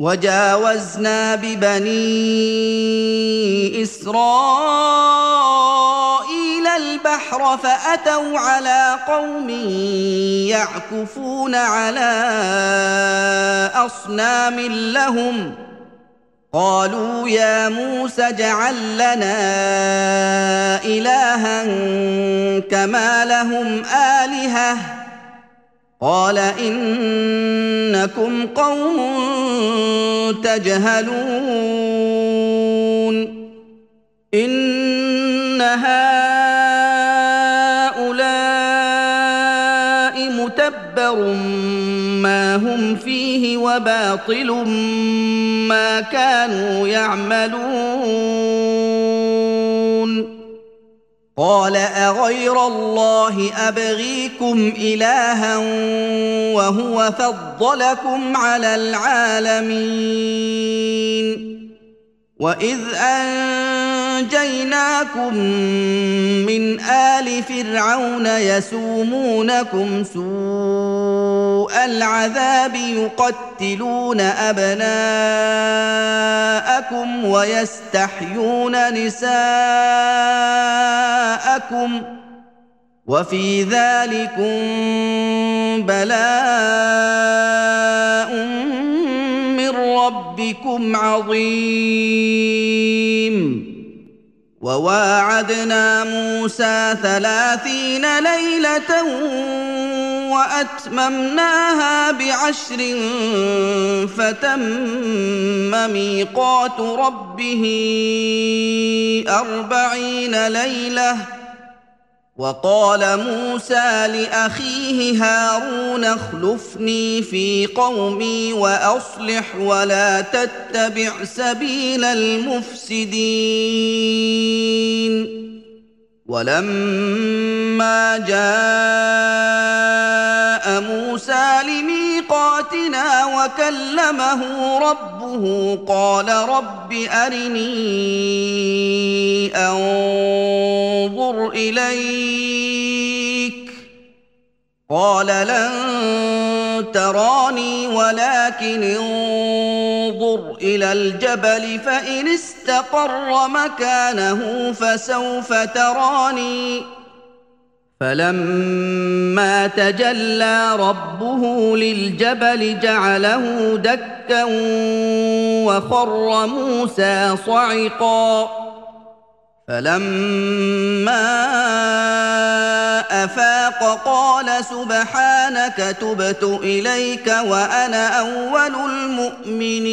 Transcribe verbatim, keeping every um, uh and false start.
وجاوزنا ببني إسرائيل البحر فأتوا على قوم يعكفون على أصنام لهم قالوا يا موسى اجعل لنا إلها كما لهم آلهة قال إنكم قوم تجهلون إن هؤلاء متبر ما هم فيه وباطل ما كانوا يعملون قال أغير الله أبغيكم إلها وهو فضلكم على العالمين وإذ أنجيناكم من آل فرعون يسومونكم سوء العذاب يقتلون أبناءكم ويستحيون نساءكم وفي ذلكم بلاء من ربكم عظيم وواعدنا موسى ثلاثين ليلة وأتممناها بعشر فتم ميقات ربه أربعين ليلة وقال موسى لأخيه هارون اخلفني في قومي وأصلح ولا تتبع سبيل المفسدين ولما جاء موسى لميقاتنا وكلمه ربه قال رب أرني أنظر إليك قال لن تراني ولكن انظر إلى الجبل فإن استقر مكانه فسوف تراني فلما تجلى ربه للجبل جعله دكا وخر موسى صعقا فلما أفاق قال سبحانك تبت إليك وأنا أول المؤمنين